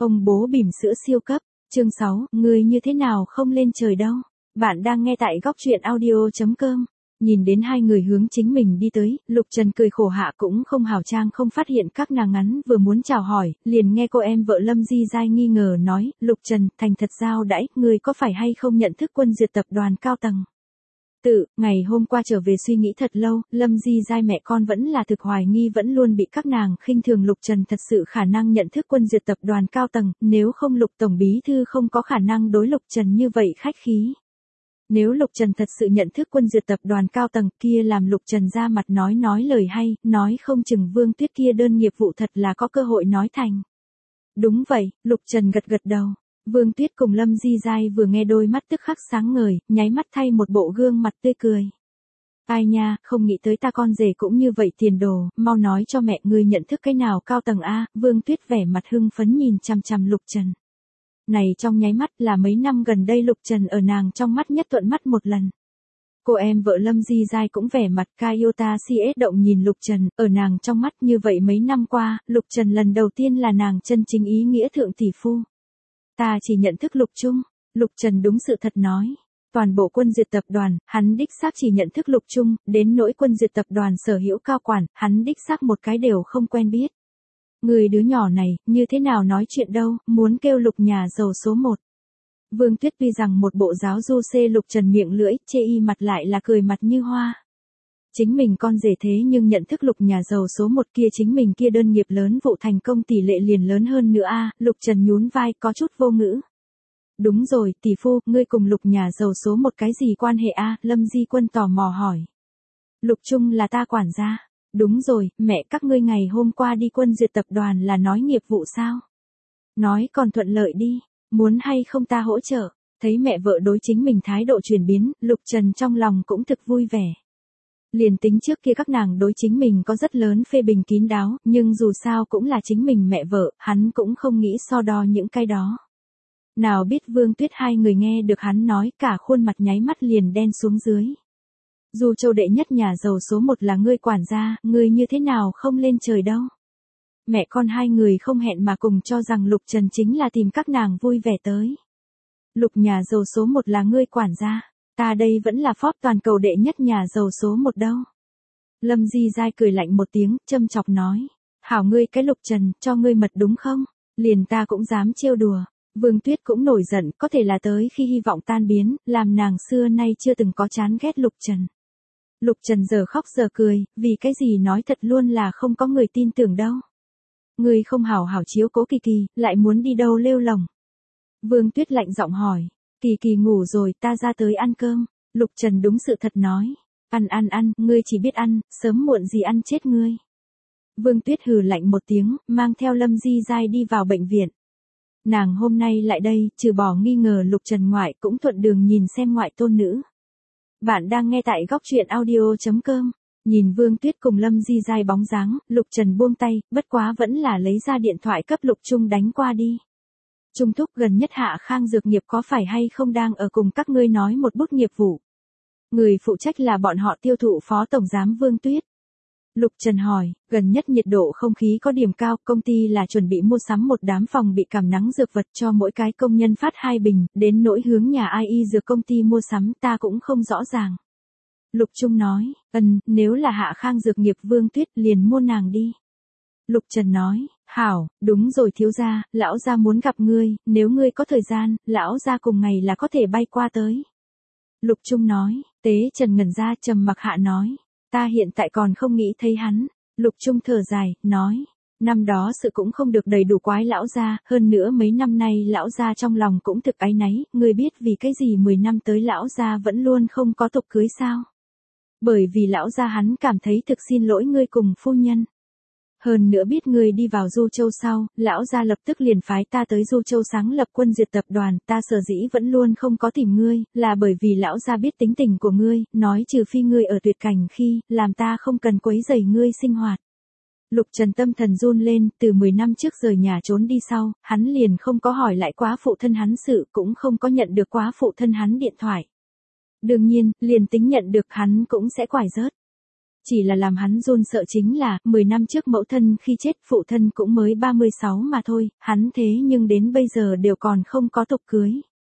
Ông bố bỉm sữa siêu cấp, chương 6, người như thế nào không lên trời đâu. Bạn đang nghe tại góc truyện audio.com. Nhìn đến hai người hướng chính mình đi tới, Lục Trần cười khổ hạ cũng không hảo trang không phát hiện các nàng ngắn vừa muốn chào hỏi, liền nghe cô em vợ Lâm Di Giai nghi ngờ nói, Lục Trần, thành thật giao đãi, người có phải hay không nhận thức Quân Duyệt tập đoàn cao tầng. Ngày hôm qua trở về suy nghĩ thật lâu, Lâm Di Giai mẹ con vẫn là thực hoài nghi vẫn luôn bị các nàng khinh thường Lục Trần thật sự khả năng nhận thức Quân Duyệt tập đoàn cao tầng, nếu không Lục Tổng Bí Thư không có khả năng đối Lục Trần như vậy khách khí. Nếu Lục Trần thật sự nhận thức Quân Duyệt tập đoàn cao tầng kia làm Lục Trần ra mặt nói lời hay, nói không chừng Vương Tuyết kia đơn nghiệp vụ thật là có cơ hội nói thành. Đúng vậy, Lục Trần gật gật đầu. Vương Tuyết cùng Lâm Di Giai vừa nghe đôi mắt tức khắc sáng ngời, nháy mắt thay một bộ gương mặt tươi cười. Ai nha, không nghĩ tới ta con rể cũng như vậy tiền đồ, mau nói cho mẹ ngươi nhận thức cái nào cao tầng a. Vương Tuyết vẻ mặt hưng phấn nhìn chằm chằm Lục Trần. Này trong nháy mắt là mấy năm gần đây Lục Trần ở nàng trong mắt nhất thuận mắt một lần. Cô em vợ Lâm Di Giai cũng vẻ mặt Kayota CS động nhìn Lục Trần, ở nàng trong mắt như vậy mấy năm qua, Lục Trần lần đầu tiên là nàng chân chính ý nghĩa thượng tỷ phu. Ta chỉ nhận thức Lục Trung, Lục Trần đúng sự thật nói. Toàn bộ Quân Duyệt tập đoàn, hắn đích xác chỉ nhận thức Lục Trung, đến nỗi Quân Duyệt tập đoàn sở hữu cao quản, hắn đích xác một cái đều không quen biết. Người đứa nhỏ này, như thế nào nói chuyện đâu, muốn kêu Lục nhà giàu số 1. Vương Tuyết tuy rằng một bộ giáo du xê Lục Trần miệng lưỡi, chê y mặt lại là cười mặt như hoa. Chính mình con rể thế nhưng nhận thức Lục nhà giàu số 1 kia chính mình kia đơn nghiệp lớn vụ thành công tỷ lệ liền lớn hơn nữa a. Lục Trần nhún vai có chút vô ngữ. Đúng rồi, tỷ phu, ngươi cùng Lục nhà giàu số 1 cái gì quan hệ a? Lâm Di Quân tò mò hỏi. Lục Trung là ta quản gia. Đúng rồi, mẹ các ngươi ngày hôm qua đi Quân Duyệt tập đoàn là nói nghiệp vụ sao? Nói còn thuận lợi đi, muốn hay không ta hỗ trợ? Thấy mẹ vợ đối chính mình thái độ chuyển biến, Lục Trần trong lòng cũng thực vui vẻ. Liền tính trước kia các nàng đối chính mình có rất lớn phê bình kín đáo, nhưng dù sao cũng là chính mình mẹ vợ, hắn cũng không nghĩ so đo những cái đó. Nào biết Vương Tuyết hai người nghe được hắn nói cả khuôn mặt nháy mắt liền đen xuống dưới. Dù Châu đệ nhất nhà giàu số 1 là ngươi quản gia, ngươi như thế nào không lên trời đâu. Mẹ con hai người không hẹn mà cùng cho rằng Lục Trần chính là tìm các nàng vui vẻ tới. Lục nhà giàu số 1 là ngươi quản gia, ta đây vẫn là Forbes toàn cầu đệ nhất nhà giàu số 1 đâu. Lâm Di Giai cười lạnh một tiếng, châm chọc nói. Hảo ngươi cái Lục Trần, cho ngươi mật đúng không? Liền ta cũng dám trêu đùa. Vương Tuyết cũng nổi giận, có thể là tới khi hy vọng tan biến, làm nàng xưa nay chưa từng có chán ghét Lục Trần. Lục Trần giờ khóc giờ cười, vì cái gì nói thật luôn là không có người tin tưởng đâu. Người không hảo hảo chiếu cố Kỳ Kỳ, lại muốn đi đâu lêu lồng. Vương Tuyết lạnh giọng hỏi, Kỳ Kỳ ngủ rồi ta ra tới ăn cơm. Lục Trần đúng sự thật nói, ăn, ngươi chỉ biết ăn, sớm muộn gì ăn chết ngươi. Vương Tuyết hừ lạnh một tiếng, mang theo Lâm Di Giai đi vào bệnh viện. Nàng hôm nay lại đây, trừ bỏ nghi ngờ Lục Trần ngoại cũng thuận đường nhìn xem ngoại tôn nữ. Bạn đang nghe tại góc truyện audio.com. Nhìn Vương Tuyết cùng Lâm Di Giai bóng dáng, Lục Trần buông tay, bất quá vẫn là lấy ra điện thoại cấp Lục Trung đánh qua đi. Trung thúc gần nhất Hạ Khang Dược nghiệp có phải hay không đang ở cùng các ngươi nói một bút nghiệp vụ. Người phụ trách là bọn họ tiêu thụ phó tổng giám Vương Tuyết. Lục Trần hỏi, gần nhất nhiệt độ không khí có điểm cao, công ty là chuẩn bị mua sắm một đám phòng bị cảm nắng dược vật cho mỗi cái công nhân phát 2 bình, đến nỗi hướng nhà ai y dược công ty mua sắm ta cũng không rõ ràng. Lục Trung nói, nếu là Hạ Khang Dược nghiệp Vương Tuyết liền mua nàng đi. Lục Trần nói, hảo, đúng rồi thiếu gia, lão gia muốn gặp ngươi, nếu ngươi có thời gian, lão gia cùng ngày là có thể bay qua tới. Lục Trung nói, Tế Trần ngẩn ra trầm mặc hạ nói. Ta hiện tại còn không nghĩ thấy hắn. Lục Trung thở dài, nói. Năm đó sự cũng không được đầy đủ quái lão gia, hơn nữa mấy năm nay lão gia trong lòng cũng thực áy náy, ngươi biết vì cái gì 10 năm tới lão gia vẫn luôn không có tục cưới sao? Bởi vì lão gia hắn cảm thấy thực xin lỗi ngươi cùng phu nhân. Hơn nữa biết ngươi đi vào Du Châu sau, lão gia lập tức liền phái ta tới Du Châu sáng lập Quân Duyệt tập đoàn, ta sở dĩ vẫn luôn không có tìm ngươi, là bởi vì lão gia biết tính tình của ngươi, nói trừ phi ngươi ở tuyệt cảnh khi, làm ta không cần quấy rầy ngươi sinh hoạt. Lục Trần tâm thần run lên, từ 10 năm trước rời nhà trốn đi sau, hắn liền không có hỏi lại quá phụ thân hắn sự, cũng không có nhận được quá phụ thân hắn điện thoại. Đương nhiên, liền tính nhận được hắn cũng sẽ quải rớt. Chỉ là làm hắn run sợ chính là, 10 năm trước mẫu thân khi chết phụ thân cũng mới 36 mà thôi, hắn thế nhưng đến bây giờ đều còn không có tục cưới.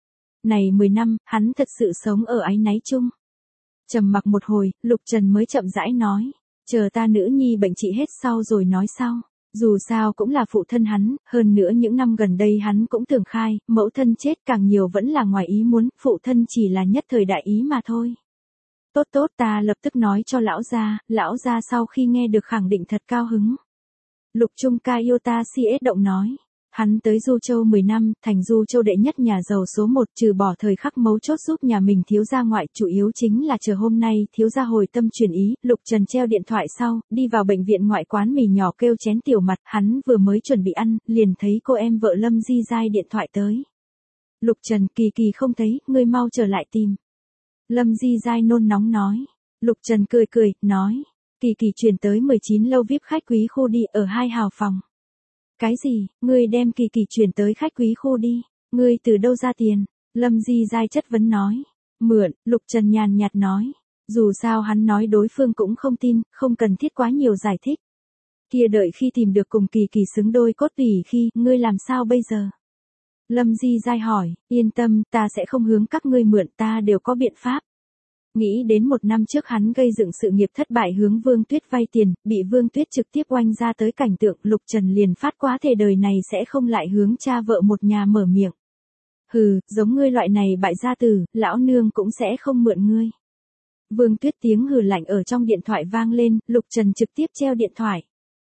Này 10 năm, hắn thật sự sống ở áy náy chung. Trầm mặc một hồi, Lục Trần mới chậm rãi nói, chờ ta nữ nhi bệnh trị hết sau rồi nói sau. Dù sao cũng là phụ thân hắn, hơn nữa những năm gần đây hắn cũng tưởng khai, mẫu thân chết càng nhiều vẫn là ngoài ý muốn, phụ thân chỉ là nhất thời đại ý mà thôi. Tốt tốt, ta lập tức nói cho lão gia sau khi nghe được khẳng định thật cao hứng. Lục Trung Kayota CS động nói, hắn tới Du Châu 10 năm, thành Du Châu đệ nhất nhà giàu số 1, trừ bỏ thời khắc mấu chốt giúp nhà mình thiếu gia ngoại, chủ yếu chính là chờ hôm nay thiếu gia hồi tâm chuyển ý. Lục Trần treo điện thoại sau, đi vào bệnh viện ngoại quán mì nhỏ kêu chén tiểu mặt, hắn vừa mới chuẩn bị ăn, liền thấy cô em vợ Lâm Di Giai điện thoại tới. Lục Trần, Kỳ Kỳ không thấy, ngươi mau trở lại tìm. Lâm Di Giai nôn nóng nói. Lục Trần cười cười, nói, Kỳ Kỳ chuyển tới 19 lâu VIP khách quý khu đi, ở 2 hào phòng. Cái gì, ngươi đem Kỳ Kỳ chuyển tới khách quý khu đi, ngươi từ đâu ra tiền? Lâm Di Giai chất vấn nói. Mượn, Lục Trần nhàn nhạt nói. Dù sao hắn nói đối phương cũng không tin, không cần thiết quá nhiều giải thích. Kia đợi khi tìm được cùng Kỳ Kỳ xứng đôi cốt tủy khi, ngươi làm sao bây giờ? Lâm Di Giai hỏi, yên tâm, ta sẽ không hướng các ngươi mượn, ta đều có biện pháp. Nghĩ đến 1 năm trước hắn gây dựng sự nghiệp thất bại hướng Vương Tuyết vay tiền, bị Vương Tuyết trực tiếp oanh ra tới cảnh tượng, Lục Trần liền phát quá thề đời này sẽ không lại hướng cha vợ một nhà mở miệng. Hừ, giống ngươi loại này bại gia tử, lão nương cũng sẽ không mượn ngươi. Vương Tuyết tiếng hừ lạnh ở trong điện thoại vang lên, Lục Trần trực tiếp treo điện thoại.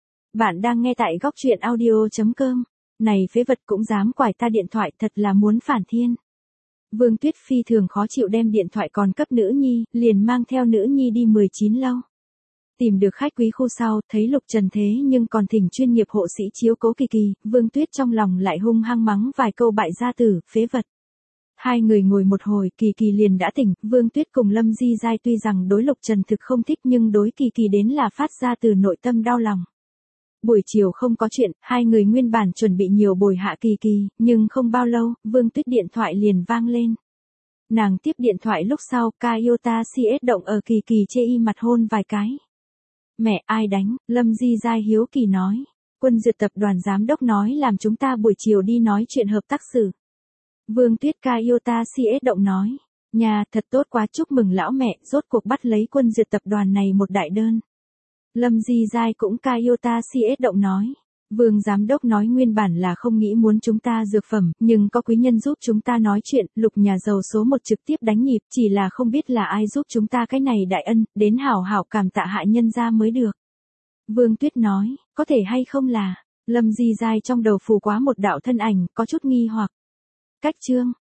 Bạn đang nghe tại góc truyện audio.com. Này phế vật cũng dám quải ta điện thoại, thật là muốn phản thiên. Vương Tuyết phi thường khó chịu đem điện thoại còn cấp nữ nhi, liền mang theo nữ nhi đi 19 lâu. Tìm được khách quý khu sau, thấy Lục Trần thế nhưng còn thỉnh chuyên nghiệp hộ sĩ chiếu cố Kỳ Kỳ, Vương Tuyết trong lòng lại hung hăng mắng vài câu bại gia tử, phế vật. Hai người ngồi một hồi, Kỳ Kỳ liền đã tỉnh, Vương Tuyết cùng Lâm Di Giai tuy rằng đối Lục Trần thực không thích nhưng đối Kỳ Kỳ đến là phát ra từ nội tâm đau lòng. Buổi chiều không có chuyện, hai người nguyên bản chuẩn bị nhiều bồi hạ Kỳ Kỳ, nhưng không bao lâu, Vương Tuyết điện thoại liền vang lên. Nàng tiếp điện thoại lúc sau, Kayota CS động ở Kỳ Kỳ chê y mặt hôn vài cái. Mẹ, ai đánh? Lâm Di Giai hiếu kỳ nói. Quân Duyệt tập đoàn giám đốc nói làm chúng ta buổi chiều đi nói chuyện hợp tác xử. Vương Tuyết Kayota CS động nói. Nhà, thật tốt quá, chúc mừng lão mẹ, rốt cuộc bắt lấy Quân Duyệt tập đoàn này một đại đơn. Lâm Di Giai cũng Kayota CS động nói. Vương giám đốc nói nguyên bản là không nghĩ muốn chúng ta dược phẩm, nhưng có quý nhân giúp chúng ta nói chuyện, Lục nhà giàu số 1 trực tiếp đánh nhịp, chỉ là không biết là ai giúp chúng ta cái này đại ân, đến hảo hảo cảm tạ hạ nhân ra mới được. Vương Tuyết nói, có thể hay không là, Lâm Di Giai trong đầu phù quá một đạo thân ảnh, có chút nghi hoặc. Cách chương,